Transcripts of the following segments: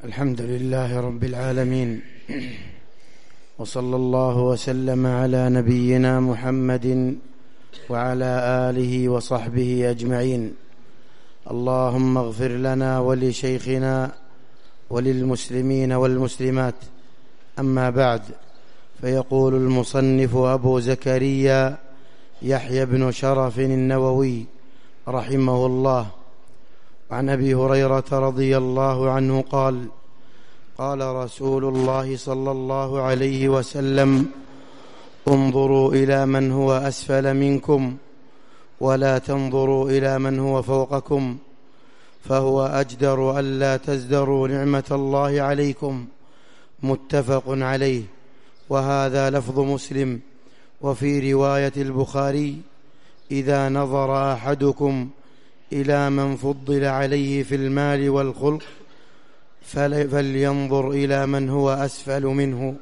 الحمد لله رب العالمين، وصلى الله وسلم على نبينا محمد وعلى آله وصحبه أجمعين. اللهم اغفر لنا ولشيخنا وللمسلمين والمسلمات. أما بعد، فيقول المصنف أبو زكريا يحيى بن شرف النووي رحمه الله: عن أبي هريرة رضي الله عنه قال: قال رسول الله صلى الله عليه وسلم: انظروا إلى من هو أسفل منكم ولا تنظروا إلى من هو فوقكم، فهو أجدر ألا تزدروا نعمة الله عليكم. متفق عليه، وهذا لفظ مسلم. وفي رواية البخاري: إذا نظر أحدكم إلى من فضل عليه في المال والخلق فلينظر إلى من هو أسفل منه.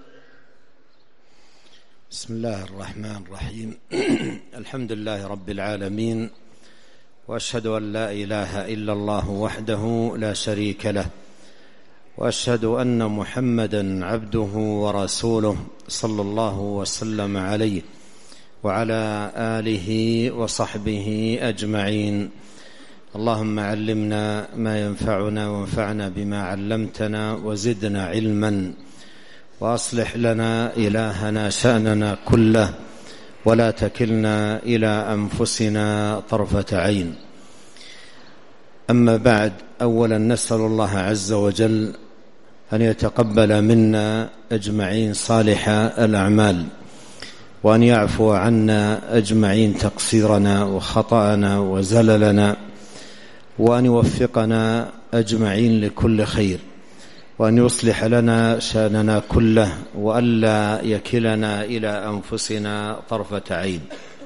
بسم الله الرحمن الرحيم. الحمد لله رب العالمين، وأشهد أن لا إله إلا الله وحده لا شريك له، وأشهد أن محمدا عبده ورسوله صلى الله وسلم عليه وعلى آله وصحبه أجمعين. اللهم علمنا ما ينفعنا وانفعنا بما علمتنا وزدنا علما، وأصلح لنا إلهنا شأننا كله، ولا تكلنا إلى أنفسنا طرفة عين. أما بعد، أولا نسأل الله عز وجل أن يتقبل منا أجمعين صالح الأعمال، وأن يعفو عنا أجمعين تقصيرنا وخطأنا وزللنا، وأن يوفقنا أجمعين لكل خير، وأن يصلح لنا شأننا كله، وألا يكلنا إلى أنفسنا طرفة عين.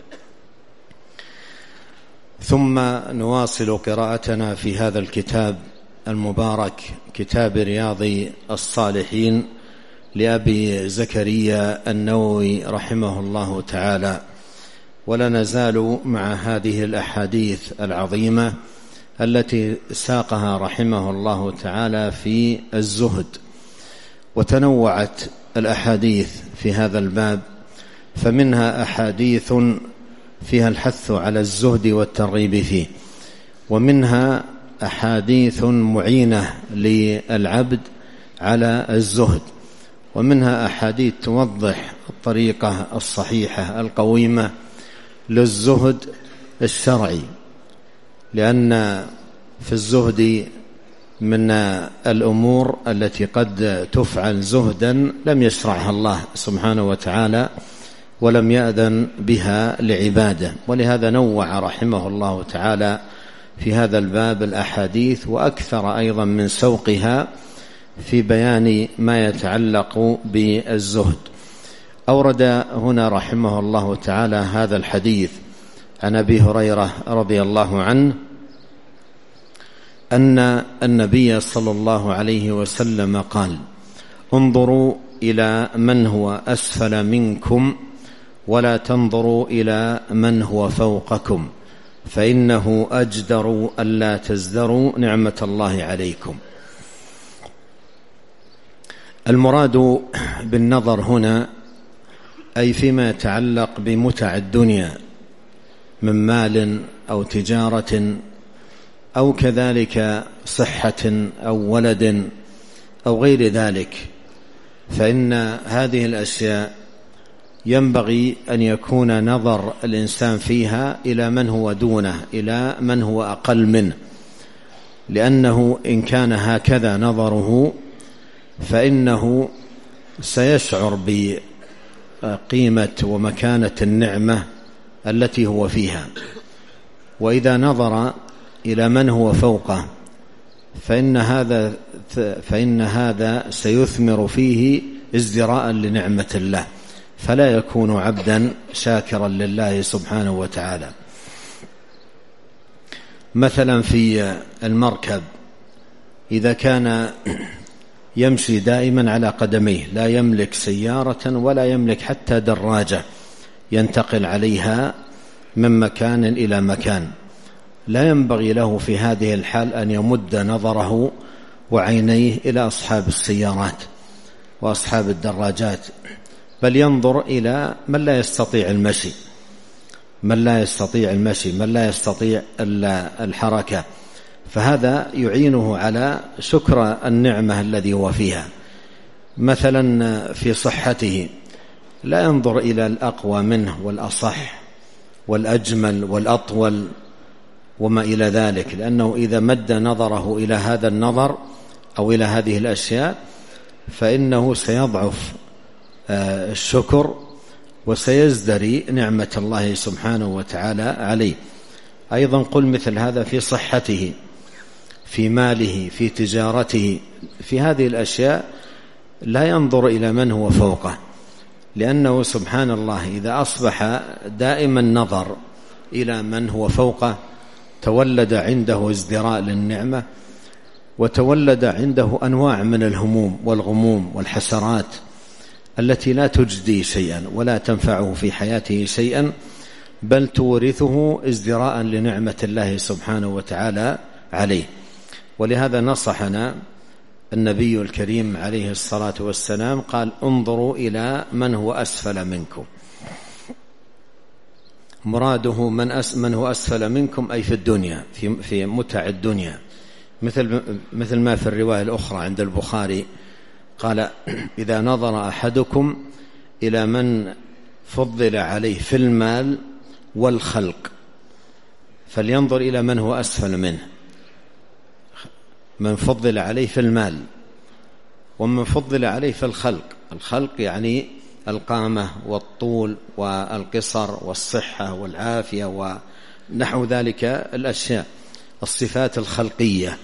ثم نواصل قراءتنا في هذا الكتاب المبارك، كتاب رياض الصالحين لأبي زكريا النووي رحمه الله تعالى. ولا نزال مع هذه الأحاديث العظيمة التي ساقها رحمه الله تعالى في الزهد. وتنوعت الأحاديث في هذا الباب، فمنها أحاديث فيها الحث على الزهد والترغيب فيه، ومنها أحاديث معينة للعبد على الزهد، ومنها أحاديث توضح الطريقة الصحيحة القويمة للزهد الشرعي، لأن في الزهد من الأمور التي قد تفعل زهدا لم يشرعها الله سبحانه وتعالى ولم يأذن بها لعباده. ولهذا نوع رحمه الله تعالى في هذا الباب الأحاديث، وأكثر أيضا من سوقها في بيان ما يتعلق بالزهد. أورد هنا رحمه الله تعالى هذا الحديث عن أبي هريرة رضي الله عنه أن النبي صلى الله عليه وسلم قال: انظروا إلى من هو أسفل منكم ولا تنظروا إلى من هو فوقكم، فإنه أجدر ألا تزدروا نعمة الله عليكم. المراد بالنظر هنا أي فيما يتعلق بمتع الدنيا من مال أو تجارة، أو كذلك صحة أو ولد أو غير ذلك، فإن هذه الأشياء ينبغي أن يكون نظر الإنسان فيها إلى من هو دونه، إلى من هو أقل منه، لأنه إن كان هكذا نظره فإنه سيشعر بقيمة ومكانة النعمة التي هو فيها. وإذا نظر إلى من هو فوقه فإن هذا سيثمر فيه ازدراء لنعمة الله، فلا يكون عبدا شاكرا لله سبحانه وتعالى. مثلا في المركب، إذا كان يمشي دائما على قدميه، لا يملك سيارة ولا يملك حتى دراجة ينتقل عليها من مكان إلى مكان، لا ينبغي له في هذه الحال أن يمد نظره وعينيه إلى أصحاب السيارات وأصحاب الدراجات، بل ينظر إلى من لا يستطيع المشي، من لا يستطيع الحركة، فهذا يعينه على شكر النعمة الذي هو فيها. مثلا في صحته لا ينظر إلى الأقوى منه والأصح والأجمل والأطول وما إلى ذلك، لأنه إذا مد نظره إلى هذا النظر أو إلى هذه الأشياء فإنه سيضعف الشكر وسيزدري نعمة الله سبحانه وتعالى عليه. أيضا قل مثل هذا في صحته، في ماله، في تجارته، في هذه الأشياء لا ينظر إلى من هو فوقه، لأنه سبحان الله إذا أصبح دائما نظر إلى من هو فوقه تولد عنده ازدراء للنعمة، وتولد عنده أنواع من الهموم والغموم والحسرات التي لا تجدي شيئا ولا تنفعه في حياته شيئا، بل تورثه ازدراء لنعمة الله سبحانه وتعالى عليه. ولهذا نصحنا النبي الكريم عليه الصلاة والسلام قال: انظروا إلى من هو أسفل منكم. مراده من هو أسفل منكم أي في الدنيا، في متع الدنيا، مثل ما في الرواية الأخرى عند البخاري قال: إذا نظر أحدكم إلى من فضل عليه في المال والخلق فلينظر إلى من هو أسفل منه. من فضل عليه في المال ومن فضل عليه في الخلق يعني القامة والطول والقصر والصحة والعافية ونحو ذلك الأشياء، الصفات الخلقية.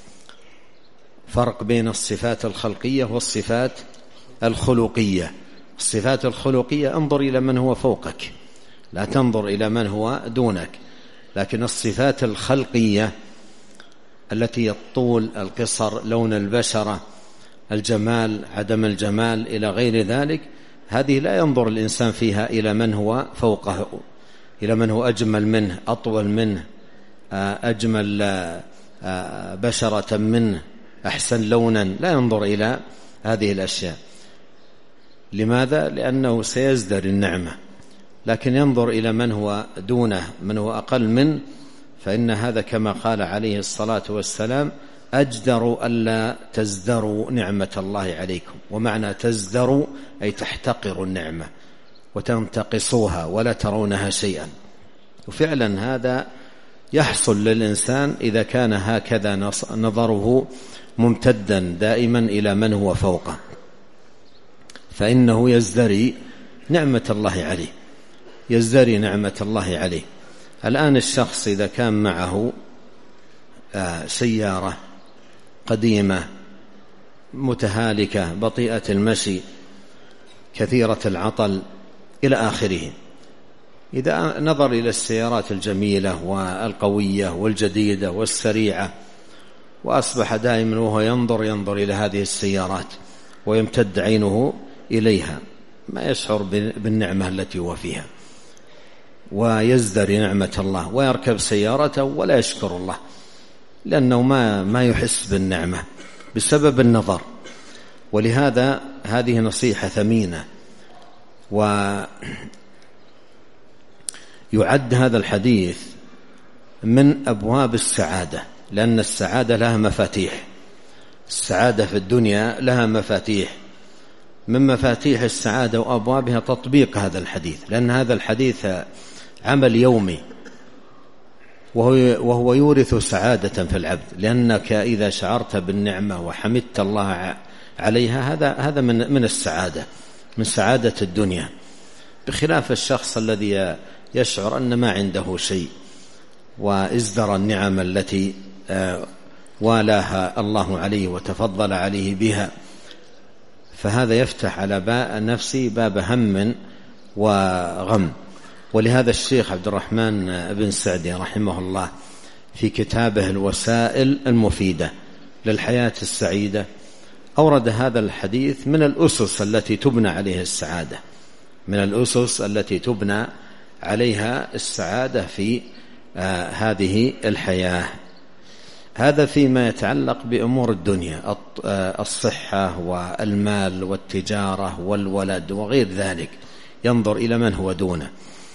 فرق بين الصفات الخلقية والصفات الخلقية. الصفات الخلقية انظر إلى من هو فوقك، لا تنظر إلى من هو دونك. لكن الصفات الخلقية التي الطول، القصر، لون البشرة، الجمال، عدم الجمال، إلى غير ذلك، هذه لا ينظر الإنسان فيها إلى من هو فوقه، إلى من هو أجمل منه، أطول منه، أجمل بشرة منه، أحسن لونا، لا ينظر إلى هذه الأشياء. لماذا؟ لأنه سيزدر النعمة. لكن ينظر إلى من هو دونه، من هو أقل منه، فإن هذا كما قال عليه الصلاة والسلام: أجدر ألا تزدروا نعمة الله عليكم. ومعنى تزدروا أي تحتقروا النعمة وتنتقصوها ولا ترونها شيئا. وفعلا هذا يحصل للإنسان إذا كان هكذا نظره ممتدا دائما إلى من هو فوقه، فإنه يزدري نعمة الله عليه، يزدري نعمة الله عليه. الآن الشخص إذا كان معه سيارة قديمة متهالكة بطيئة المشي كثيرة العطل إلى آخره، إذا نظر إلى السيارات الجميلة والقوية والجديدة والسريعة وأصبح دائما وهو ينظر إلى هذه السيارات ويمتد عينه إليها، ما يشعر بالنعمة التي هو فيها، ويزدري نعمة الله ويركب سيارته ولا يشكر الله، لأنه ما يحس بالنعمة بسبب النظر. ولهذا هذه نصيحة ثمينة. ويعد هذا الحديث من أبواب السعادة، لأن السعادة لها مفاتيح. السعادة في الدنيا لها مفاتيح، من مفاتيح السعادة وأبوابها تطبيق هذا الحديث، لأن هذا الحديث عمل يومي وهو يورث سعادة في العبد، لأنك إذا شعرت بالنعمة وحمدت الله عليها هذا من السعادة، من سعادة الدنيا، بخلاف الشخص الذي يشعر أن ما عنده شيء وازدر النعم التي والاها الله عليه وتفضل عليه بها، فهذا يفتح على نفسه باب هم وغم. ولهذا الشيخ عبد الرحمن بن سعدي رحمه الله في كتابه الوسائل المفيدة للحياة السعيدة أورد هذا الحديث من الأسس التي تبنى عليها السعادة، من الأسس التي تبنى عليها السعادة في هذه الحياة. هذا فيما يتعلق بأمور الدنيا، الصحة والمال والتجارة والولد وغير ذلك، ينظر إلى من هو دونه.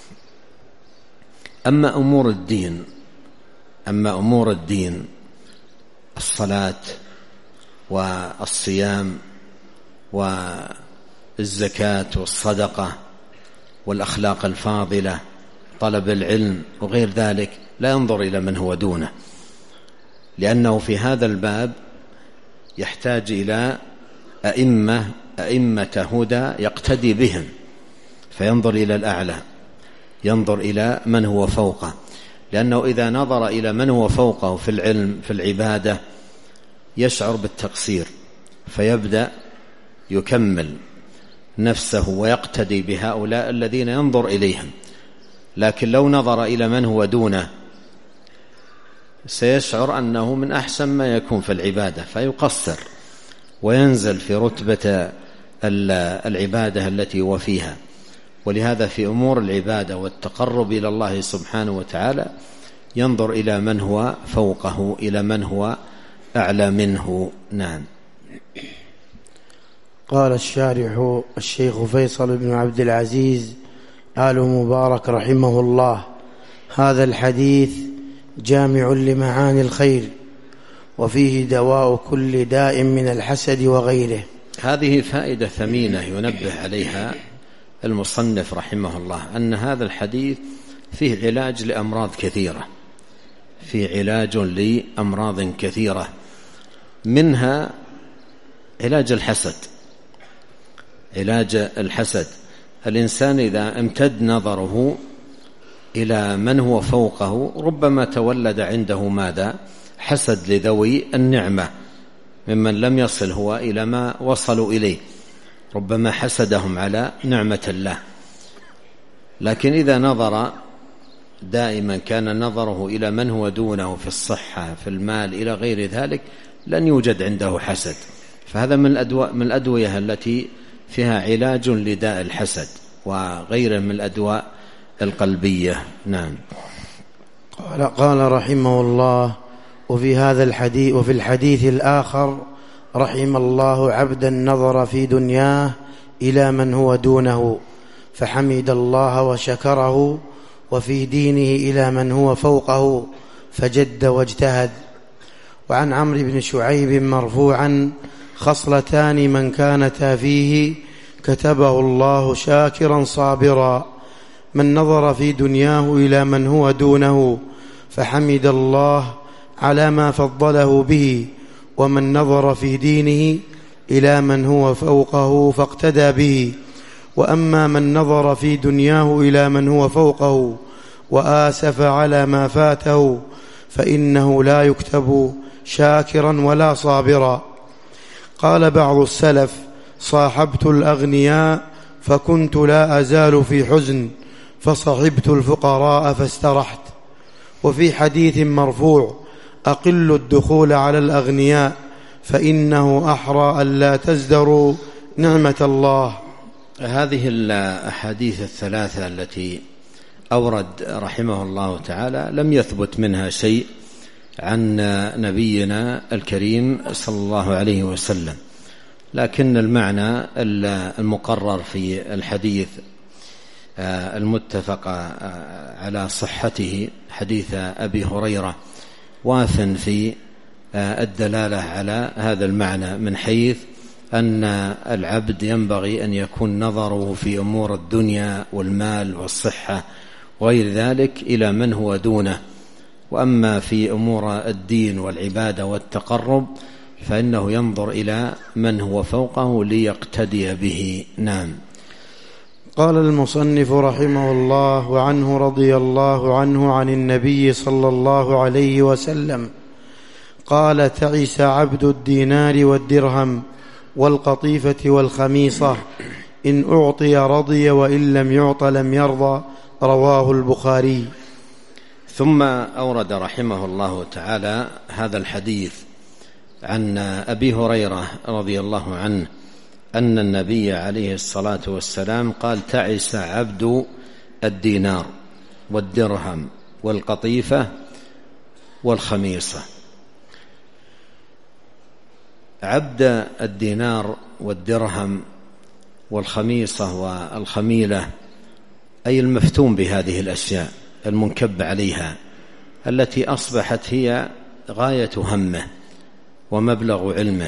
أما أمور الدين الصلاة والصيام والزكاة والصدقة والأخلاق الفاضلة، طلب العلم وغير ذلك، لا ينظر إلى من هو دونه، لأنه في هذا الباب يحتاج إلى أئمة هدى يقتدي بهم، فينظر إلى الأعلى، ينظر إلى من هو فوقه، لأنه إذا نظر إلى من هو فوقه في العلم في العبادة يشعر بالتقصير، فيبدأ يكمل نفسه ويقتدي بهؤلاء الذين ينظر إليهم. لكن لو نظر إلى من هو دونه سيشعر أنه من أحسن ما يكون في العبادة، فيقصر وينزل في رتبة العبادة التي هو فيها. ولهذا في أمور العبادة والتقرب إلى الله سبحانه وتعالى ينظر إلى من هو فوقه، إلى من هو أعلى منه. نعم. قال الشارح الشيخ فيصل بن عبد العزيز آل مبارك رحمه الله: هذا الحديث جامع لمعاني الخير، وفيه دواء كل داء من الحسد وغيره. هذه فائدة ثمينة ينبه عليها المصنف رحمه الله، أن هذا الحديث فيه علاج لأمراض كثيرة، فيه علاج لأمراض كثيرة، منها علاج الحسد. الإنسان إذا امتد نظره إلى من هو فوقه ربما تولد عنده ماذا؟ حسد لذوي النعمة ممن لم يصل هو إلى ما وصلوا إليه، ربما حسدهم على نعمة الله. لكن إذا نظر دائما كان نظره إلى من هو دونه في الصحة في المال إلى غير ذلك لن يوجد عنده حسد. فهذا من الأدوية التي فيها علاج لداء الحسد وغيره من الأدواء القلبية. نعم. قال رحمه الله: وفي الحديث الآخر: رحم الله عبدا نظر في دنياه إلى من هو دونه فحمد الله وشكره، وفي دينه إلى من هو فوقه فجد واجتهد. وعن عمرو بن شعيب مرفوعا: خصلتان من كانتا فيه كتبه الله شاكرا صابرا: من نظر في دنياه إلى من هو دونه فحمد الله على ما فضله به، ومن نظر في دينه إلى من هو فوقه فاقتدى به. وأما من نظر في دنياه إلى من هو فوقه وآسف على ما فاته فإنه لا يكتب شاكرا ولا صابرا. قال بعض السلف: صاحبت الأغنياء فكنت لا أزال في حزن، فصحبت الفقراء فاسترحت. وفي حديث مرفوع: أقل الدخول على الأغنياء فإنه أحرى ألا تزدروا نعمة الله. هذه الأحاديث الثلاثة التي أورد رحمه الله تعالى لم يثبت منها شيء عن نبينا الكريم صلى الله عليه وسلم، لكن المعنى المقرر في الحديث المتفق على صحته حديث أبي هريرة واف في الدلالة على هذا المعنى، من حيث أن العبد ينبغي أن يكون نظره في أمور الدنيا والمال والصحة وغير ذلك إلى من هو دونه، وأما في أمور الدين والعبادة والتقرب فإنه ينظر إلى من هو فوقه ليقتدي به. نعم. قال المصنف رحمه الله: وعنه رضي الله عنه عن النبي صلى الله عليه وسلم قال: تعس عبد الدينار والدرهم والقطيفة والخميصة، إن أعطي رضي وإن لم يعط لم يرضى. رواه البخاري. ثم أورد رحمه الله تعالى هذا الحديث عن أبي هريرة رضي الله عنه أن النبي عليه الصلاة والسلام قال: تعس عبد الدينار والدرهم والقطيفة والخميصة. عبد الدينار والدرهم والخميصة والخميلة، أي المفتون بهذه الأشياء المنكب عليها، التي أصبحت هي غاية همه ومبلغ علمه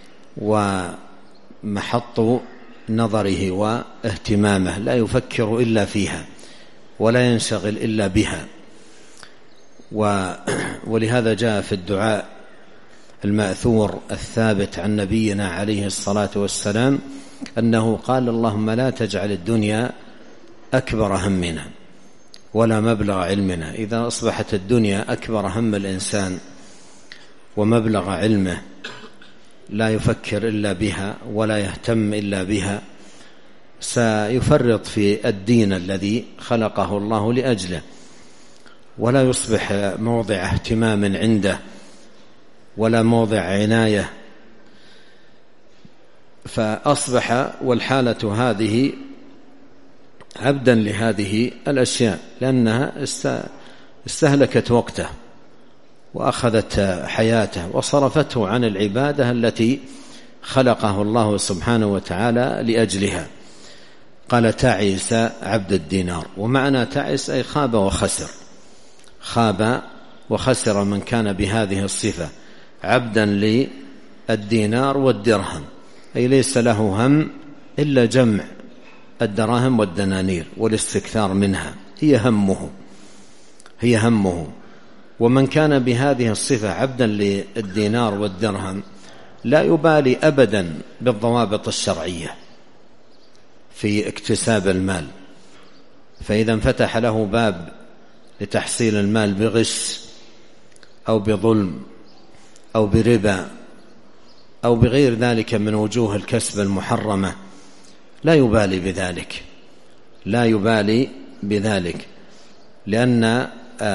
ومحط نظره واهتمامه، لا يفكر إلا فيها ولا ينشغل إلا بها. ولهذا جاء في الدعاء المأثور الثابت عن نبينا عليه الصلاة والسلام أنه قال: اللهم لا تجعل الدنيا أكبر همنا ولا مبلغ علمنا. إذا أصبحت الدنيا أكبر هم الإنسان ومبلغ علمه، لا يفكر إلا بها ولا يهتم إلا بها، سيفرط في الدين الذي خلقه الله لأجله، ولا يصبح موضع اهتمام عنده ولا موضع عناية. فأصبح والحالة هذه عبدا لهذه الأشياء، لأنها استهلكت وقته وأخذت حياته وصرفته عن العبادة التي خلقه الله سبحانه وتعالى لأجلها. قال: تعس عبد الدينار. ومعنى تعس أي خاب وخسر، خاب وخسر من كان بهذه الصفة عبدا للدينار والدرهم، أي ليس له هم إلا جمع الدراهم والدنانير والاستكثار منها، هي همه. ومن كان بهذه الصفة عبدا للدينار والدرهم لا يبالي أبدا بالضوابط الشرعية في اكتساب المال، فإذا انفتح له باب لتحصيل المال بغش أو بظلم أو بربا أو بغير ذلك من وجوه الكسب المحرمة لا يبالي بذلك، لأن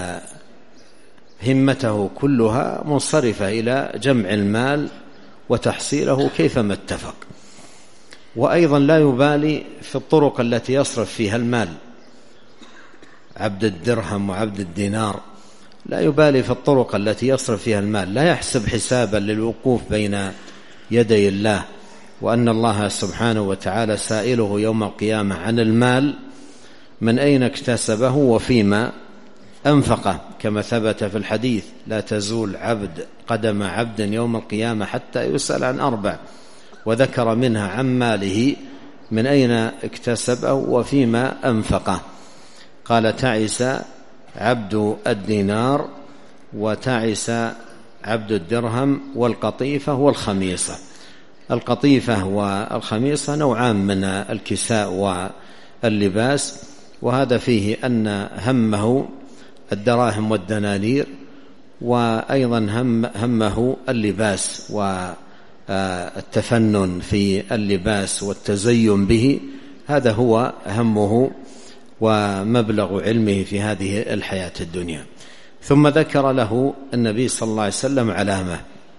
همته كلها منصرفة إلى جمع المال وتحصيله كيفما اتفق. وأيضا لا يبالي في الطرق التي يصرف فيها المال، عبد الدرهم وعبد الدينار لا يبالي في الطرق التي يصرف فيها المال، لا يحسب حسابا للوقوف بين يدي الله، وأن الله سبحانه وتعالى سائله يوم القيامة عن المال من أين اكتسبه وفيما أنفقه، كما ثبت في الحديث: لا تزول قدم عبد يوم القيامة حتى يسأل عن 4، وذكر منها عن ماله من أين اكتسبه وفيما أنفقه. قال: تعس عبد الدينار وتعس عبد الدرهم والقطيفة والخميصة. القطيفة والخميصة نوعان من الكساء واللباس، وهذا فيه أن همه الدراهم والدنانير، وأيضا همه اللباس والتفنن في اللباس والتزين به، هذا هو همه ومبلغ علمه في هذه الحياة الدنيا. ثم ذكر له النبي صلى الله عليه وسلم علامة،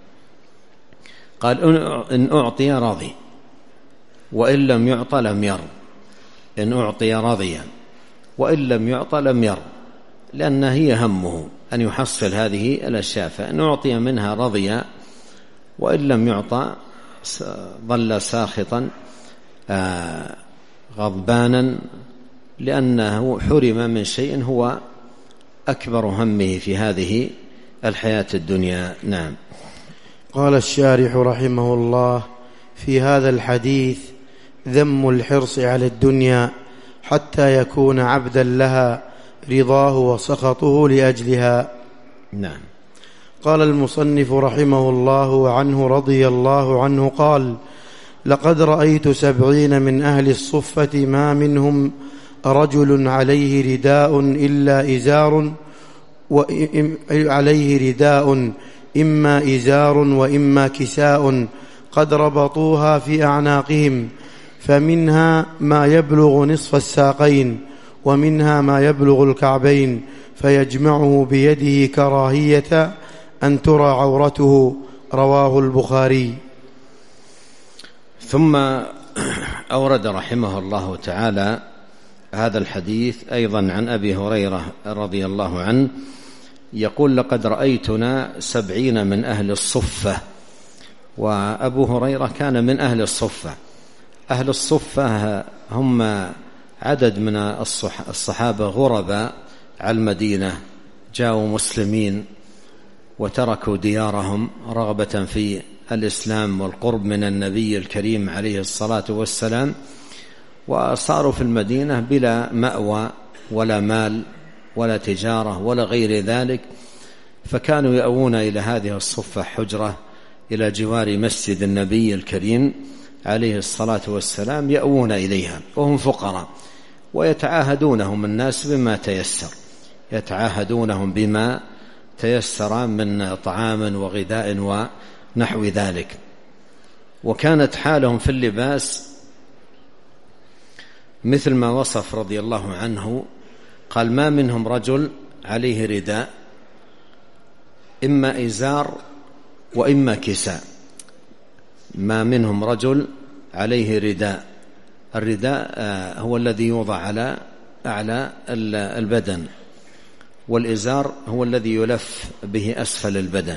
قال: إن أعطي رضي وإن لم يعطى لم يرض. إن أعطي رضيا وإن لم يعطى لم يرض، لأن هي همه أن يحصل هذه الأشياء، فإن أعطي منها رضيا وإن لم يعطى ظل ساخطا غضبانا، لأنه حرم من شيء هو أكبر همه في هذه الحياة الدنيا. نعم. قال الشارح رحمه الله: في هذا الحديث ذم الحرص على الدنيا حتى يكون عبدا لها، رضاه وسخطه لأجلها. نعم. قال المصنف رحمه الله وعنه رضي الله عنه قال: لقد رأيت 70 من أهل الصفة ما منهم رجل عليه رداء إلا إزار، عليه رداء إما إزار وإما كساء قد ربطوها في أعناقهم، فمنها ما يبلغ نصف الساقين ومنها ما يبلغ الكعبين، فيجمعه بيده كراهية أن ترى عورته. رواه البخاري. ثم أورد رحمه الله تعالى هذا الحديث أيضا عن أبي هريرة رضي الله عنه يقول: لقد رأيتنا 70 من أهل الصفة وأبو هريرة كان من أهل الصفة. أهل الصفة هم عدد من الصحابة غرباء على المدينة، جاءوا مسلمين وتركوا ديارهم رغبة في الإسلام والقرب من النبي الكريم عليه الصلاة والسلام، وصاروا في المدينة بلا مأوى ولا مال ولا تجارة ولا غير ذلك، فكانوا يأوون إلى هذه الصفة حجرة إلى جوار مسجد النبي الكريم عليه الصلاة والسلام، يأوون إليها وهم فقراء، ويتعاهدونهم الناس بما تيسر، يتعاهدونهم بما تيسر من طعام وغذاء ونحو ذلك. وكانت حالهم في اللباس مثل ما وصف رضي الله عنه، قال: ما منهم رجل عليه رداء، إما إزار وإما كساء. ما منهم رجل عليه رداء، الرداء هو الذي يوضع على أعلى البدن، والإزار هو الذي يلف به أسفل البدن،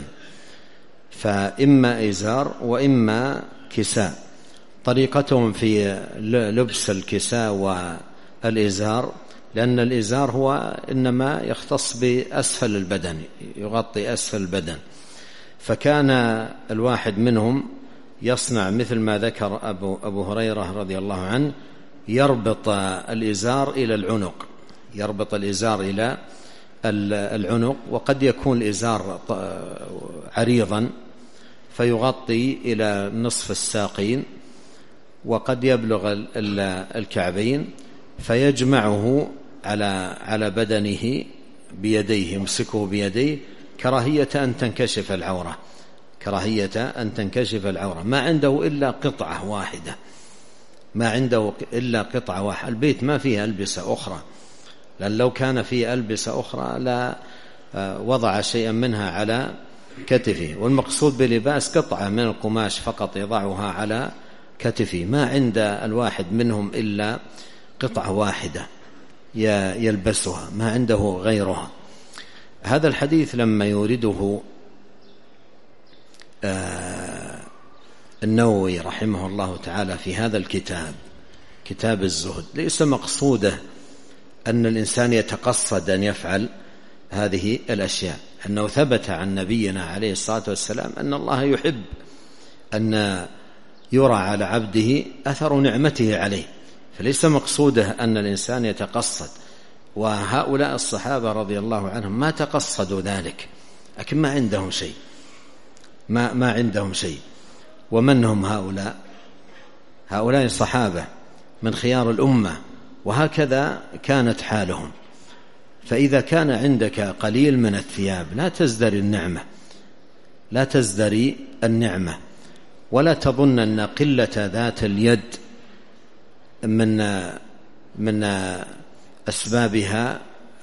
فإما إزار وإما كساء. طريقتهم في لبس الكساء والإزار، لأن الإزار هو إنما يختص بأسفل البدن، يغطي أسفل البدن، فكان الواحد منهم يصنع مثل ما ذكر أبو هريرة رضي الله عنه، يربط الإزار إلى العنق، يربط الإزار إلى العنق، وقد يكون الإزار عريضا فيغطي إلى نصف الساقين، وقد يبلغ الكعبين، فيجمعه على بدنه بيديه، يمسكه بيديه كراهية أن تنكشف العورة، كراهية أن تنكشف العورة. ما عنده إلا قطعة واحدة، ما عنده إلا قطعة واحدة. البيت ما فيه ألبسة أخرى، لأن لو كان فيه ألبسة أخرى لا وضع شيئا منها على كتفه، والمقصود بلباس قطعة من القماش فقط يضعها على كتفه. ما عند الواحد منهم إلا قطعة واحدة يلبسها، ما عنده غيرها. هذا الحديث لما يورده النووي رحمه الله تعالى في هذا الكتاب، كتاب الزهد، ليس مقصوده أن الإنسان يتقصد أن يفعل هذه الأشياء، أنه ثبت عن نبينا عليه الصلاة والسلام أن الله يحب أن يرى على عبده أثر نعمته عليه، فليس مقصوده أن الإنسان يتقصد. وهؤلاء الصحابة رضي الله عنهم ما تقصدوا ذلك، لكن ما عندهم شيء، ما عندهم شيء. ومن هم هؤلاء؟ هؤلاء الصحابة من خيار الأمة، وهكذا كانت حالهم. فإذا كان عندك قليل من الثياب لا تزدري النعمة، لا تزدري النعمة، ولا تظن أن قلة ذات اليد من أسبابها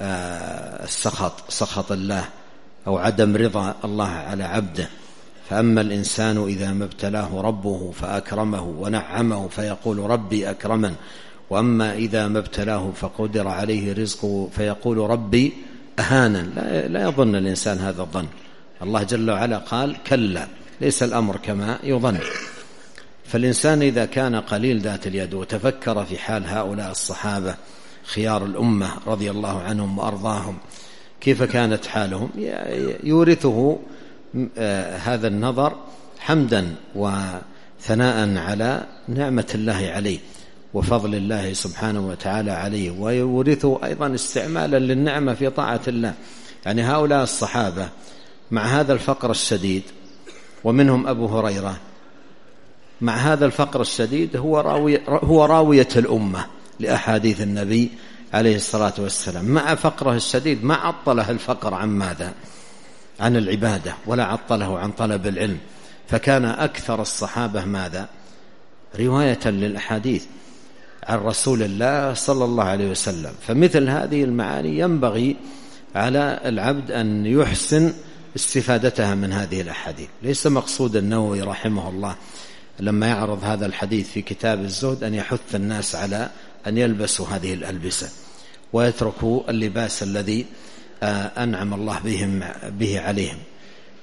سخط الله أو عدم رضا الله على عبده. فأما الإنسان إذا ما ابتلاه ربه فأكرمه ونعمه فيقول ربي أكرمن، وأما إذا ما ابتلاه فقدر عليه رزقه فيقول ربي أهانن. لا يظن الإنسان هذا الظن. الله جل وعلا قال كلا، ليس الأمر كما يظن. فالإنسان إذا كان قليل ذات اليد وتفكر في حال هؤلاء الصحابة خيار الأمة رضي الله عنهم وأرضاهم كيف كانت حالهم، يورثه هذا النظر حمدا وثناء على نعمة الله عليه وفضل الله سبحانه وتعالى عليه، ويورثه أيضا استعمالا للنعمة في طاعة الله. يعني هؤلاء الصحابة مع هذا الفقر الشديد، ومنهم أبو هريرة، مع هذا الفقر الشديد هو راوية الأمة لأحاديث النبي عليه الصلاة والسلام. مع فقره الشديد ما عطله الفقر عن ماذا؟ عن العبادة، ولا عطله عن طلب العلم. فكان أكثر الصحابة ماذا؟ رواية للأحاديث عن رسول الله صلى الله عليه وسلم. فمثل هذه المعاني ينبغي على العبد أن يحسن استفادتها من هذه الأحاديث. ليس مقصود النووي رحمه الله لما يعرض هذا الحديث في كتاب الزهد أن يحث الناس على أن يلبسوا هذه الألبسة ويتركوا اللباس الذي أنعم الله به عليهم.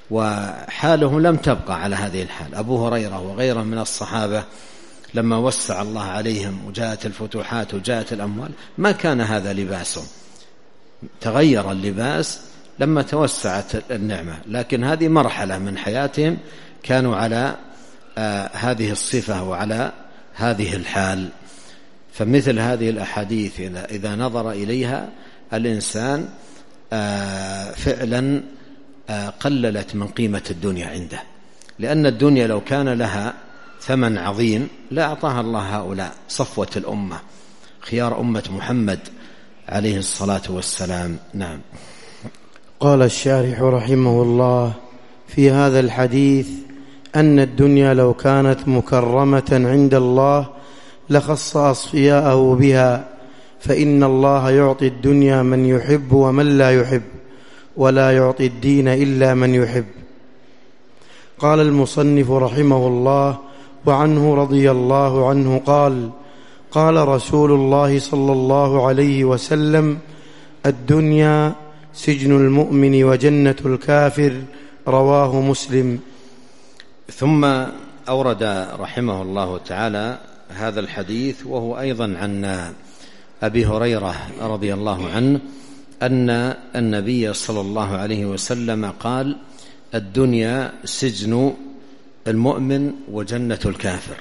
وحالهم لم تبقى على هذه الحال. أبو هريرة وغيره من الصحابة لما وسع الله عليهم وجاءت الفتوحات وجاءت الأموال ما كان هذا لباسهم، تغير اللباس لما توسعت النعمة، لكن هذه مرحلة من حياتهم كانوا على هذه الصفة وعلى هذه الحال. فمثل هذه الأحاديث إذا نظر إليها الإنسان فعلا قللت من قيمة الدنيا عنده، لأن الدنيا لو كان لها ثمن عظيم لا أعطاها الله هؤلاء صفوة الأمة خيار أمة محمد عليه الصلاة والسلام. نعم. قال الشارح رحمه الله في هذا الحديث أن الدنيا لو كانت مكرمة عند الله لخص أصفياءه بها، فإن الله يعطي الدنيا من يحب ومن لا يحب، ولا يعطي الدين إلا من يحب. قال المصنف رحمه الله: وعنه رضي الله عنه قال: قال رسول الله صلى الله عليه وسلم: الدنيا سجن المؤمن وجنة الكافر، رواه مسلم. ثم أورد رحمه الله تعالى هذا الحديث وهو أيضا عن أبي هريرة رضي الله عنه أن النبي صلى الله عليه وسلم قال: الدنيا سجن المؤمن وجنة الكافر.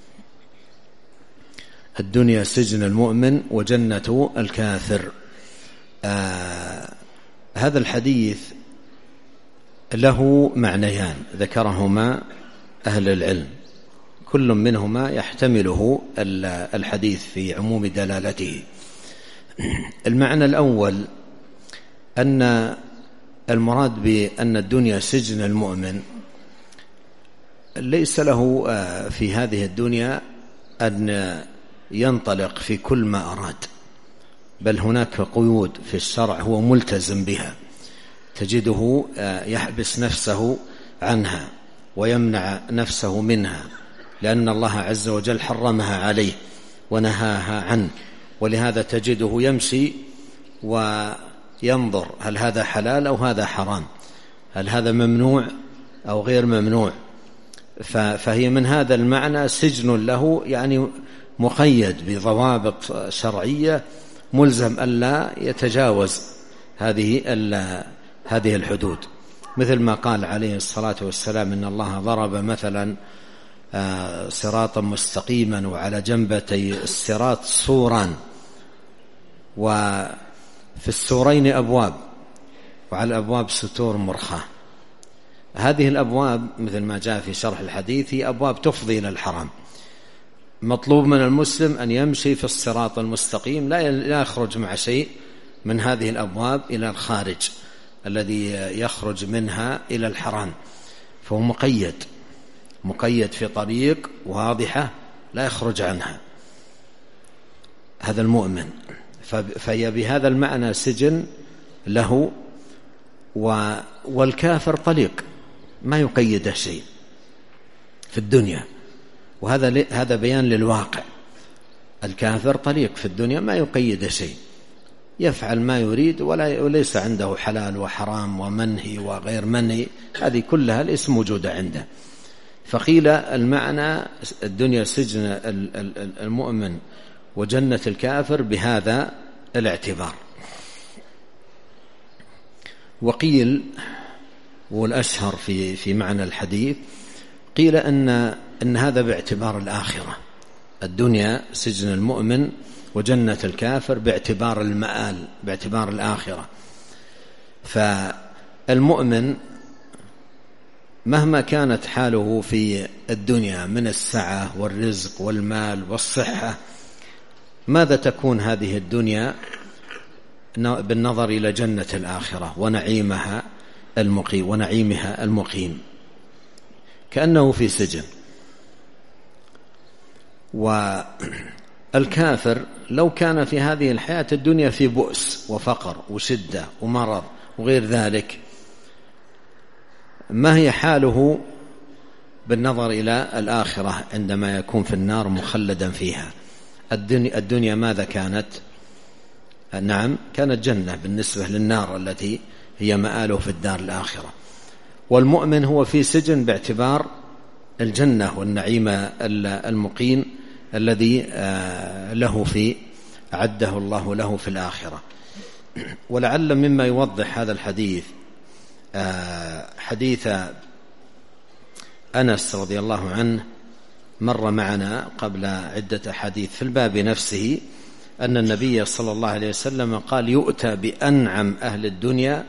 الدنيا سجن المؤمن وجنة الكافر. هذا الحديث له معنيان ذكرهما أهل العلم، كل منهما يحتمله الحديث في عموم دلالته. المعنى الأول أن المراد بأن الدنيا سجن المؤمن ليس له في هذه الدنيا أن ينطلق في كل ما أراد، بل هناك قيود في الشرع هو ملتزم بها، تجده يحبس نفسه عنها ويمنع نفسه منها، لأن الله عز وجل حرمها عليه ونهاها عنه، ولهذا تجده يمشي وينظر هل هذا حلال أو هذا حرام، هل هذا ممنوع أو غير ممنوع. فهي من هذا المعنى سجن له، يعني مقيد بضوابط شرعية، ملزم ألا يتجاوز هذه الحدود، مثل ما قال عليه الصلاة والسلام: إن الله ضرب مثلا صراطا مستقيما وعلى جنبتي الصراط سوران، وفي السورين أبواب، وعلى الأبواب ستور مرخاة. هذه الأبواب مثل ما جاء في شرح الحديث هي أبواب تفضي إلى الحرام. مطلوب من المسلم أن يمشي في الصراط المستقيم، لا يخرج مع شيء من هذه الأبواب إلى الخارج الذي يخرج منها إلى الحرام، فهو مقيد في طريق واضحة لا يخرج عنها. هذا المؤمن، فهي بهذا المعنى سجن له. والكافر طليق ما يقيده شيء في الدنيا، وهذا بيان للواقع. الكافر طليق في الدنيا ما يقيد شيء، يفعل ما يريد وليس عنده حلال وحرام ومنهي وغير منهي، هذه كلها ليس موجودة عنده. فقيل المعنى الدنيا سجن المؤمن وجنة الكافر بهذا الاعتبار. وقيل، والأشهر في معنى الحديث، قيل أن هذا باعتبار الآخرة. الدنيا سجن المؤمن وجنة الكافر باعتبار المآل، باعتبار الآخرة. فالمؤمن مهما كانت حاله في الدنيا من السعة والرزق والمال والصحة، ماذا تكون هذه الدنيا بالنظر إلى جنة الآخرة ونعيمها المقيم؟ كأنه في سجن. والكافر لو كان في هذه الحياة الدنيا في بؤس وفقر وشدة ومرض وغير ذلك، ما هي حاله بالنظر إلى الآخرة عندما يكون في النار مخلدا فيها؟ الدنيا ماذا كانت؟ نعم، كانت جنة بالنسبة للنار التي هي مآله في الدار الآخرة. والمؤمن هو في سجن باعتبار الجنة والنعيم المقيم الذي أعده الله له في الآخرة. ولعل مما يوضح هذا الحديث حديث أنس رضي الله عنه، مر معنا قبل عدة أحاديث في الباب نفسه، أن النبي صلى الله عليه وسلم قال: يؤتى بأنعم أهل الدنيا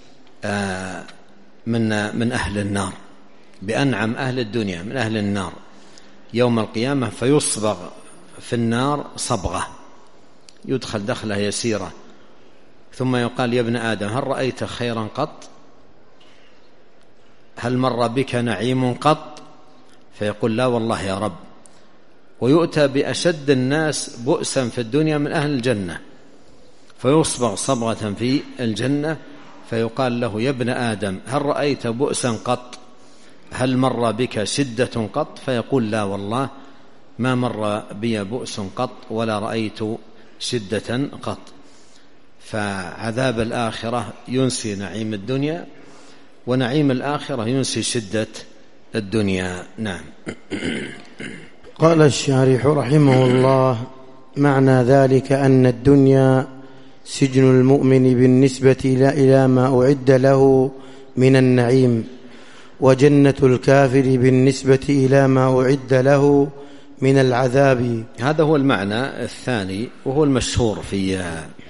من أهل النار، بأنعم أهل الدنيا من أهل النار يوم القيامة، فيصبغ في النار صبغة، يدخل دخلة يسيرة، ثم يقال: يا ابن آدم هل رأيت خيرا قط؟ هل مر بك نعيم قط؟ فيقول: لا والله يا رب. ويؤتى بأشد الناس بؤسا في الدنيا من أهل الجنة، فيصبغ صبغة في الجنة، فيقال له: يا ابن آدم هل رأيت بؤسا قط؟ هل مر بك شدة قط؟ فيقول: لا والله ما مر بي بؤس قط ولا رأيت شدة قط. فعذاب الآخرة ينسي نعيم الدنيا، ونعيم الآخرة ينسي شدة الدنيا. نعم. قال الشارح رحمه الله: معنى ذلك أن الدنيا سجن المؤمن بالنسبة إلى ما أعد له من النعيم، وجنة الكافر بالنسبة إلى ما أعد له من العذاب. هذا هو المعنى الثاني، وهو المشهور في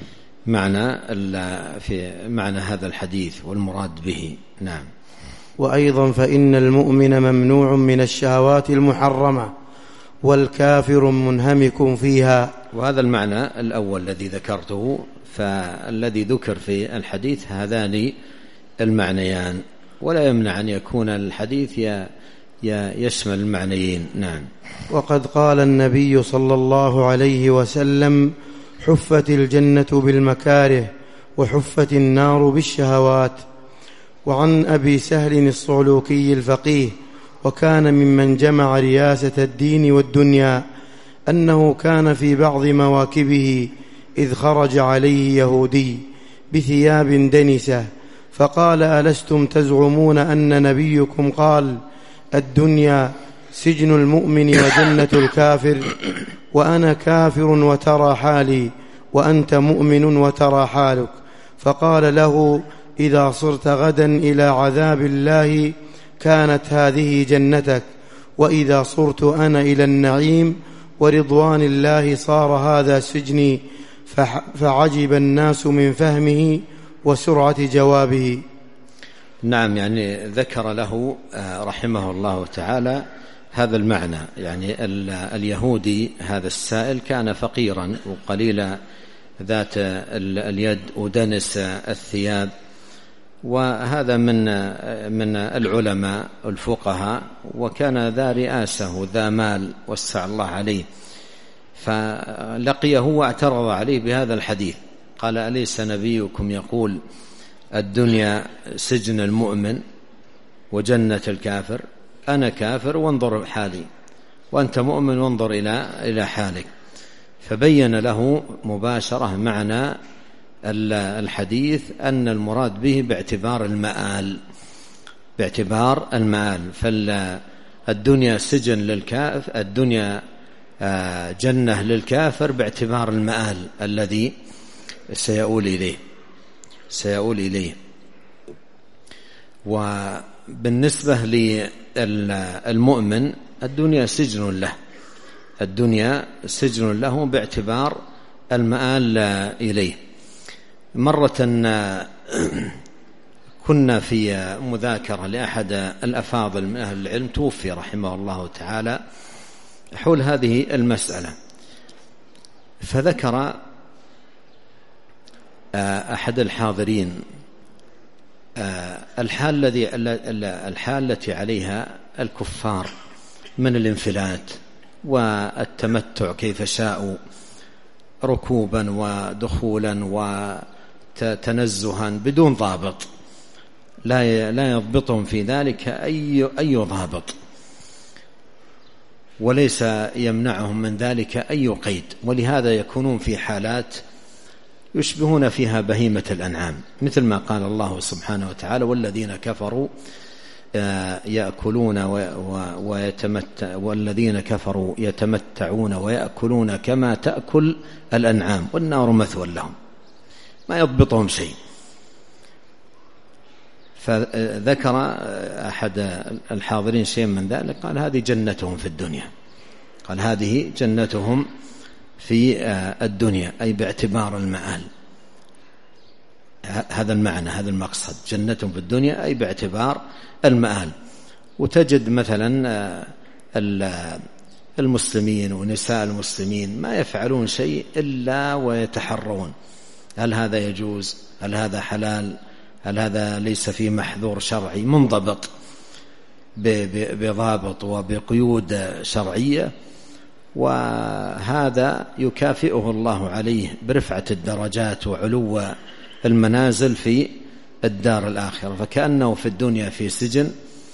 معنى هذا الحديث والمراد به. نعم. وأيضا فإن المؤمن ممنوع من الشهوات المحرمة، والكافر منهمك فيها. وهذا المعنى الأول الذي ذكرته، فالذي ذكر في الحديث هذان المعنيان، ولا يمنع أن يكون الحديث يشمل المعنيين. نعم. وقد قال النبي صلى الله عليه وسلم: حفت الجنة بالمكاره وحفت النار بالشهوات. وعن أبي سهل الصعلوكي الفقيه، وكان ممن جمع رياسة الدين والدنيا، أنه كان في بعض مواكبه إذ خرج عليه يهودي بثياب دنسة، فقال: ألستم تزعمون أن نبيكم قال: الدنيا سجن المؤمن وجنة الكافر، وأنا كافر وترى حالي، وأنت مؤمن وترى حالك. فقال له: إذا صرت غدا إلى عذاب الله كانت هذه جنتك، وإذا صرت أنا إلى النعيم ورضوان الله صار هذا سجني. فعجب الناس من فهمه وسرعة جوابه. نعم، يعني ذكر له رحمه الله تعالى هذا المعنى. يعني اليهودي هذا السائل كان فقيرا وقليل ذات اليد ودنس الثياب، وهذا من العلماء الفقهاء، وكان ذا رئاسة وذا مال وسع الله عليه، فلقيه واعترض عليه بهذا الحديث، قال: أليس نبيكم يقول الدنيا سجن المؤمن وجنة الكافر؟ أنا كافر وانظر حالي، وأنت مؤمن وانظر إلى حالك. فبين له مباشرة معنى الحديث أن المراد به باعتبار المآل. فالدنيا سجن للكافر، الدنيا جنة للكافر باعتبار المآل الذي سيؤول إليه. وبالنسبة للمؤمن الدنيا سجن له باعتبار المآل إليه. مرة كنا في مذاكرة لأحد الأفاضل من أهل العلم توفي رحمه الله تعالى حول هذه المسألة، فذكر أحد الحاضرين الحال التي عليها الكفار من الانفلات والتمتع كيف شاءوا، ركوبا ودخولا وتنزها بدون ضابط، لا يضبطهم في ذلك أي ضابط، وليس يمنعهم من ذلك أي قيد، ولهذا يكونون في حالات يشبهون فيها بهيمة الأنعام، مثل ما قال الله سبحانه وتعالى: والذين كفروا يأكلون والذين كفروا يتمتعون ويأكلون كما تأكل الأنعام والنار مثوى لهم، ما يضبطهم شيء. فذكر أحد الحاضرين شيء من ذلك، قال هذه جنتهم في الدنيا، قال هذه جنتهم في الدنيا، أي باعتبار المآل. هذا المعنى، هذا المقصد، جنتهم في الدنيا أي باعتبار المآل. وتجد مثلا المسلمين ونساء المسلمين ما يفعلون شيء إلا ويتحرون، هل هذا يجوز، هل هذا حلال، هل هذا ليس فيه محذور شرعي منضبط بضابط وبقيود شرعية. وهذا يكافئه الله عليه برفعة الدرجات وعلو المنازل في الدار الآخرة، فكأنه في الدنيا في سجن،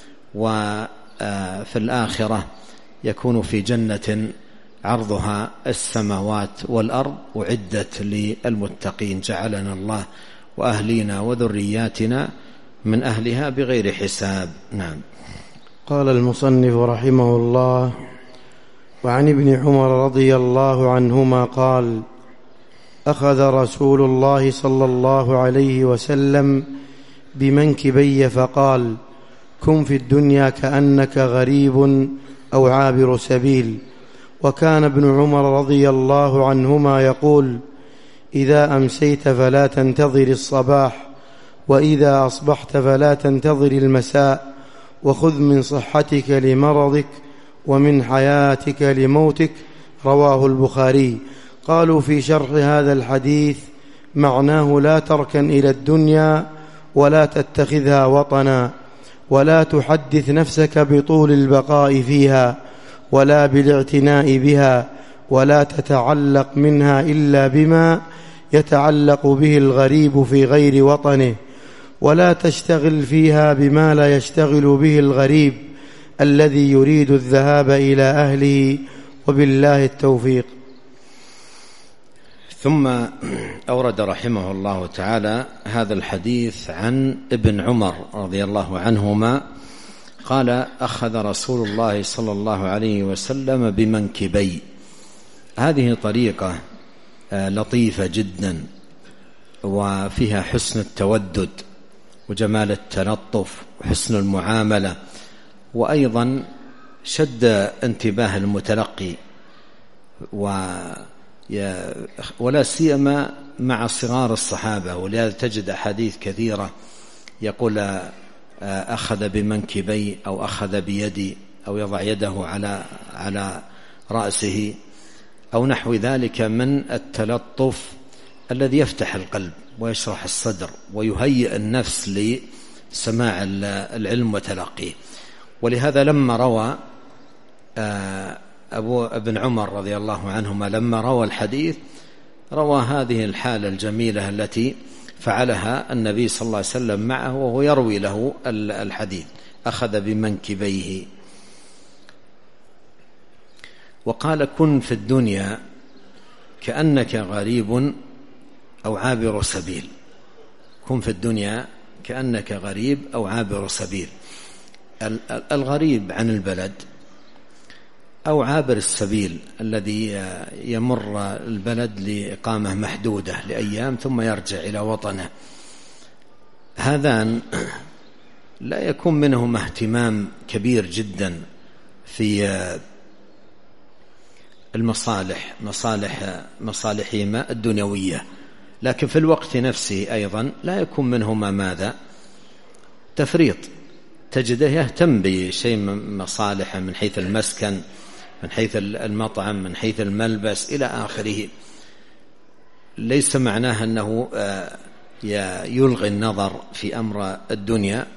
وفي الآخرة يكون في جنة عرضها السماوات والأرض، أعدت للمتقين، جعلنا الله وأهلينا وذرياتنا من أهلها بغير حساب. نعم. قال المصنف رحمه الله: وعن ابن عمر رضي الله عنهما قال: أخذ رسول الله صلى الله عليه وسلم بمنكبي فقال: كن في الدنيا كأنك غريب أو عابر سبيل. وكان ابن عمر رضي الله عنهما يقول: إذا أمسيت فلا تنتظر الصباح، وإذا أصبحت فلا تنتظر المساء، وخذ من صحتك لمرضك ومن حياتك لموتك. رواه البخاري. قالوا في شرح هذا الحديث معناه: لا تركن إلى الدنيا ولا تتخذها وطنا، ولا تحدث نفسك بطول البقاء فيها ولا بالاعتناء بها، ولا تتعلق منها إلا بما يتعلق به الغريب في غير وطنه، ولا تشتغل فيها بما لا يشتغل به الغريب الذي يريد الذهاب إلى أهله، وبالله التوفيق. ثم أورد رحمه الله تعالى هذا الحديث عن ابن عمر رضي الله عنهما قال: أخذ رسول الله صلى الله عليه وسلم بمنكبي. هذه طريقة لطيفة جدا، وفيها حسن التودد وجمال التلطف وحسن المعاملة، وأيضا شد انتباه المتلقي، ولا سيما مع صغار الصحابة. ولهذا تجد أحاديث كثيرة يقول أخذ بمنكبي أو أخذ بيدي، أو يضع يده على رأسه، أو نحو ذلك من التلطف الذي يفتح القلب ويشرح الصدر ويهيئ النفس لسماع العلم وتلقيه. ولهذا لما روى ابن عمر رضي الله عنهما لما روى الحديث، روى هذه الحالة الجميلة التي فعلها النبي صلى الله عليه وسلم معه وهو يروي له الحديث: أخذ بمنكبيه. وقال: كن في الدنيا كأنك غريب أو عابر سبيل. كن في الدنيا كأنك غريب أو عابر سبيل. الغريب عن البلد، أو عابر السبيل الذي يمر البلد لإقامة محدودة لأيام ثم يرجع إلى وطنه، هذان لا يكون منهما اهتمام كبير جدا في مصالحهما الدنيوية، لكن في الوقت نفسه أيضا لا يكون منهما ماذا؟ تفريط. تجده يهتم بشيء من مصالحه من حيث المسكن، من حيث المطعم، من حيث الملبس إلى آخره. ليس معناه أنه يلغي النظر في أمر الدنيا،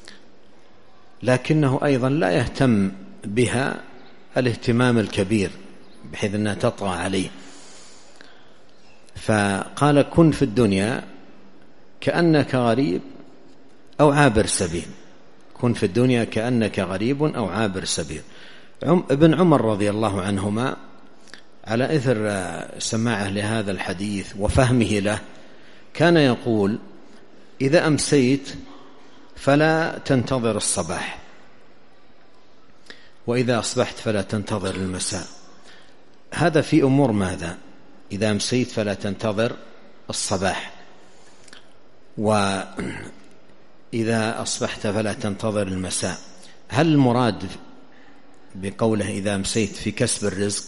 لكنه أيضا لا يهتم بها الاهتمام الكبير بحيث أنها تطغى عليه. فقال: كن في الدنيا كأنك غريب أو عابر سبيل. كن في الدنيا كأنك غريب أو عابر سبيل. ابن عمر رضي الله عنهما على إثر سماعه لهذا الحديث وفهمه له كان يقول: إذا أمسيت فلا تنتظر الصباح، وإذا أصبحت فلا تنتظر المساء. هذا في أمور ماذا؟ إذا أمسيت فلا تنتظر الصباح، وإذا أصبحت فلا تنتظر المساء. هل المراد بقوله إذا أمسيت في كسب الرزق،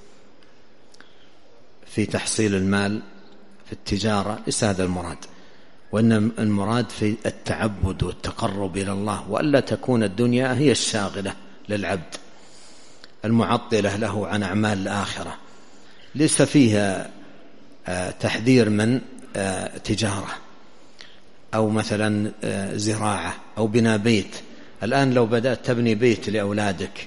في تحصيل المال، في التجارة؟ ليس هذا المراد، وإن المراد في التعبد والتقرب إلى الله، وألا تكون الدنيا هي الشاغلة للعبد المعطلة له عن أعمال الآخرة. ليس فيها تحذير من تجارة أو مثلا زراعة أو بناء بيت. الآن لو بدأت تبني بيت لأولادك،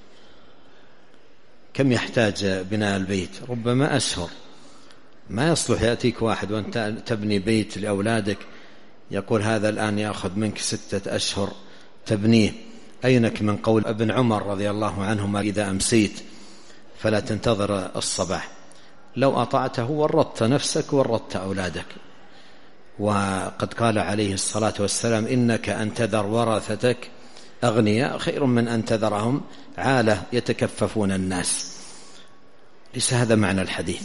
كم يحتاج بناء البيت؟ ربما أشهر. ما يصلح يأتيك واحد وأنت تبني بيت لأولادك يقول هذا الآن يأخذ منك 6 أشهر تبنيه. أينك من قول ابن عمر رضي الله عنهما إذا أمسيت فلا تنتظر الصباح؟ لو أطعته ورطت نفسك ورطت أولادك. وقد قال عليه الصلاة والسلام إنك أن تذر ورثتك أغنياء خير من أن تذرهم عالة يتكففون الناس. ليس هذا معنى الحديث.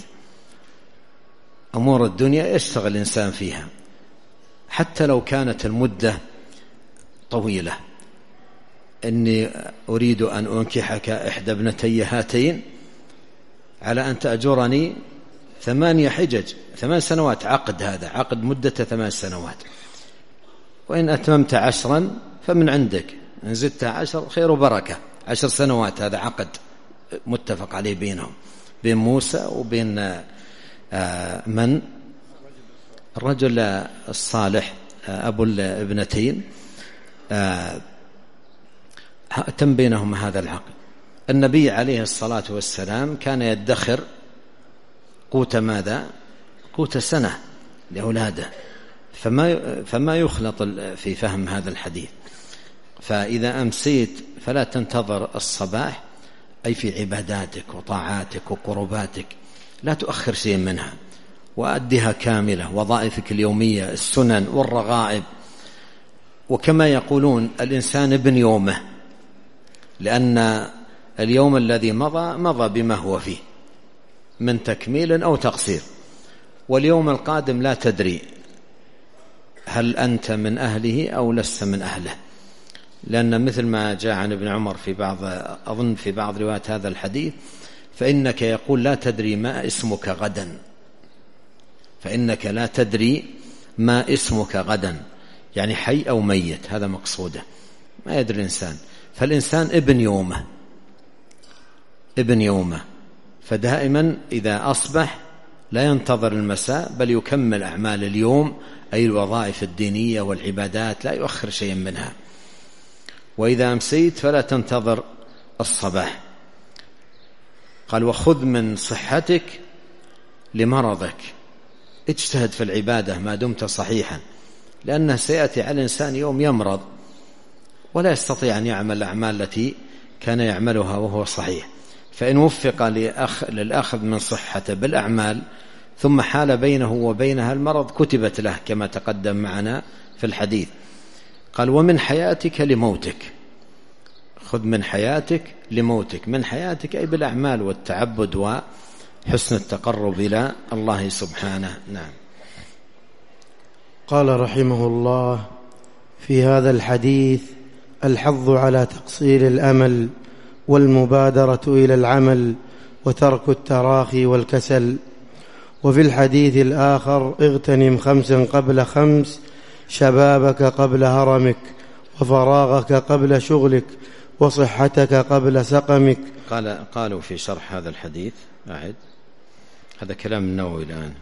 أمور الدنيا يشتغل الإنسان فيها حتى لو كانت المدة طويلة. إني أريد أن أنكحك إحدى ابنتي هاتين على أن تأجرني 8 حجج، 8 سنوات عقد، هذا عقد مدته 8 سنوات، وإن أتممت 10 فمن عندك، إن زدت 10 خير وبركة. 10 سنوات هذا عقد متفق عليه بينهم، بين موسى وبين من الرجل الصالح أبو الابنتين، تم بينهم هذا العقد. النبي عليه الصلاة والسلام كان يدخر قوت ماذا؟ قوت سنة لأولاده، فما يخلط في فهم هذا الحديث. فإذا أمسيت فلا تنتظر الصباح، أي في عباداتك وطاعاتك وقرباتك لا تؤخر شيء منها، وأدها كاملة، وظائفك اليومية، السنن والرغائب. وكما يقولون الإنسان ابن يومه، لأن اليوم الذي مضى بما هو فيه من تكميل أو تقصير، واليوم القادم لا تدري هل أنت من أهله أو لست من أهله. لأن مثل ما جاء عن ابن عمر في بعض، أظن في بعض روايات هذا الحديث، فإنك يقول لا تدري ما اسمك غدا، فإنك لا تدري ما اسمك غدا، يعني حي أو ميت، هذا مقصوده، ما يدري الإنسان. فالإنسان ابن يومه، ابن يومه. فدائما إذا أصبح لا ينتظر المساء، بل يكمل أعمال اليوم، أي الوظائف الدينية والعبادات، لا يؤخر شيئا منها. وإذا أمسيت فلا تنتظر الصباح. قال وخذ من صحتك لمرضك، اجتهد في العبادة ما دمت صحيحا، لأنه سيأتي على الإنسان يوم يمرض ولا يستطيع أن يعمل الأعمال التي كان يعملها وهو صحيح. فإن وفق للأخذ من صحته بالأعمال ثم حال بينه وبينها المرض كتبت له كما تقدم معنا في الحديث. قال ومن حياتك لموتك، خذ من حياتك لموتك، من حياتك أي بالأعمال والتعبد وحسن التقرب إلى الله سبحانه. نعم. قال رحمه الله في هذا الحديث الحظ على تقصير الأمل والمبادرة إلى العمل وترك التراخي والكسل. وفي الحديث الآخر اغتنم 5 قبل 5، شبابك قبل هرمك، وفراغك قبل شغلك، وصحتك قبل سقمك. قالوا في شرح هذا الحديث، أعد هذا كلام النووي الآن،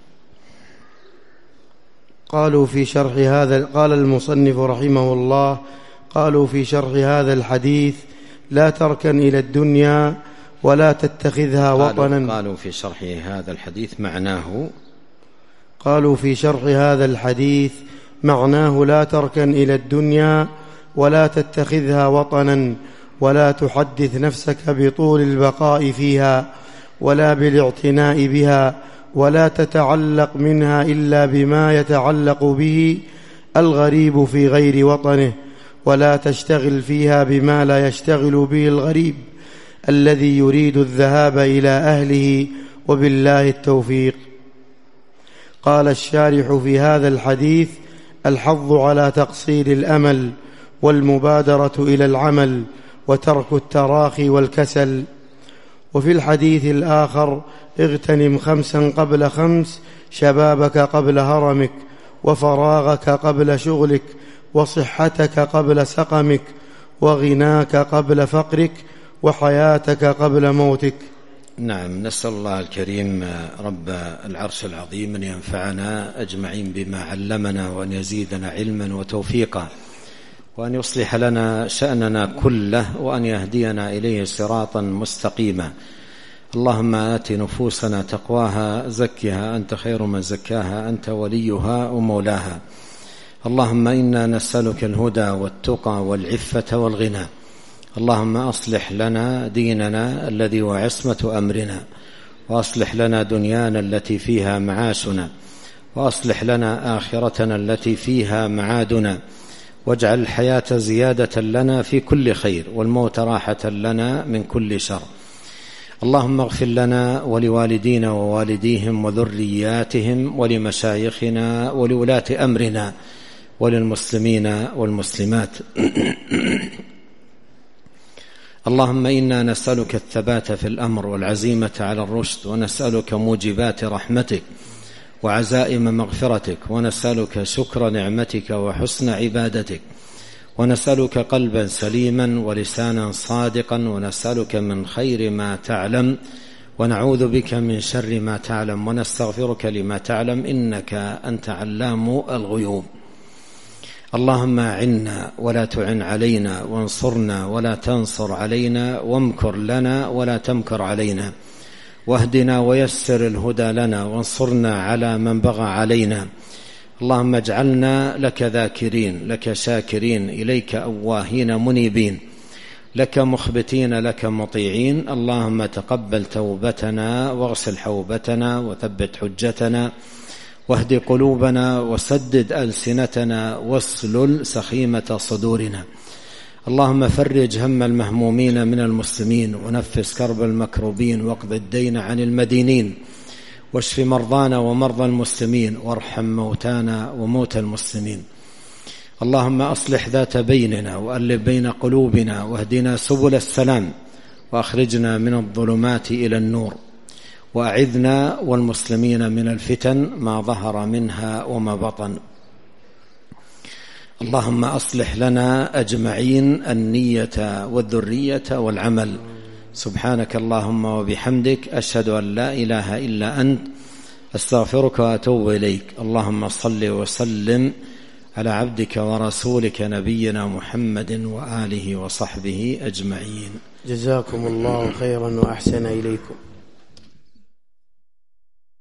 قالوا في شرح هذا، قال المصنف رحمه الله، قالوا في شرح هذا الحديث لا تركن إلى الدنيا ولا تتخذها وطنا. قالوا في شرح هذا الحديث معناه، قالوا في شرح هذا الحديث معناه لا تركن إلى الدنيا ولا تتخذها وطنا، ولا تحدث نفسك بطول البقاء فيها ولا بالاعتناء بها، ولا تتعلق منها إلا بما يتعلق به الغريب في غير وطنه، ولا تشتغل فيها بما لا يشتغل به الغريب الذي يريد الذهاب إلى أهله، وبالله التوفيق. قال الشارح في هذا الحديث: الحظ على تقصير الأمل والمبادرة إلى العمل وترك التراخي والكسل. وفي الحديث الآخر: اغتنم 5 قبل 5، شبابك قبل هرمك، وفراغك قبل شغلك، وصحتك قبل سقمك، وغناك قبل فقرك، وحياتك قبل موتك. نعم، نسأل الله الكريم رب العرش العظيم أن ينفعنا أجمعين بما علمنا، وأن يزيدنا علما وتوفيقا، وأن يصلح لنا شأننا كله، وأن يهدينا إليه صراطا مستقيما. اللهم آت نفوسنا تقواها، زكها أنت خير من زكاها، أنت وليها ومولاها. اللهم إنا نسألك الهدى والتقى والعفة والغنى. اللهم أصلح لنا ديننا الذي هو عصمة أمرنا، وأصلح لنا دنيانا التي فيها معاشنا، وأصلح لنا آخرتنا التي فيها معادنا، واجعل الحياة زيادة لنا في كل خير، والموت راحة لنا من كل شر. اللهم اغفر لنا ولوالدينا ووالديهم وذرياتهم ولمشايخنا ولولاة أمرنا وللمسلمين والمسلمات. اللهم إنا نسألك الثبات في الأمر والعزيمة على الرشد، ونسألك موجبات رحمتك وعزائم مغفرتك، ونسألك شكر نعمتك وحسن عبادتك، ونسألك قلبا سليما ولسانا صادقا، ونسألك من خير ما تعلم، ونعوذ بك من شر ما تعلم، ونستغفرك لما تعلم، إنك أنت علام الغيوب. اللهم أعنا ولا تعن علينا، وانصرنا ولا تنصر علينا، وامكر لنا ولا تمكر علينا، واهدنا ويسر الهدى لنا، وانصرنا على من بغى علينا. اللهم اجعلنا لك ذاكرين، لك شاكرين، إليك أواهين منيبين، لك مخبتين، لك مطيعين. اللهم تقبل توبتنا، واغسل حوبتنا، وثبت حجتنا، واهد قلوبنا، وسدد ألسنتنا، واسلل سخيمة صدورنا. اللهم فرج هم المهمومين من المسلمين، ونفس كرب المكروبين، واقض الدين عن المدينين، واشف مرضانا ومرضى المسلمين، وارحم موتانا وموتى المسلمين. اللهم أصلح ذات بيننا، وألف بين قلوبنا، واهدنا سبل السلام، وأخرجنا من الظلمات إلى النور، وأعذنا والمسلمين من الفتن ما ظهر منها وما بطن. اللهم أصلح لنا أجمعين النية والذرية والعمل. سبحانك اللهم وبحمدك، أشهد أن لا إله إلا أنت، أستغفرك وأتوب إليك. اللهم صل وسلم على عبدك ورسولك نبينا محمد وآله وصحبه أجمعين. جزاكم الله خيرا وأحسن إليكم.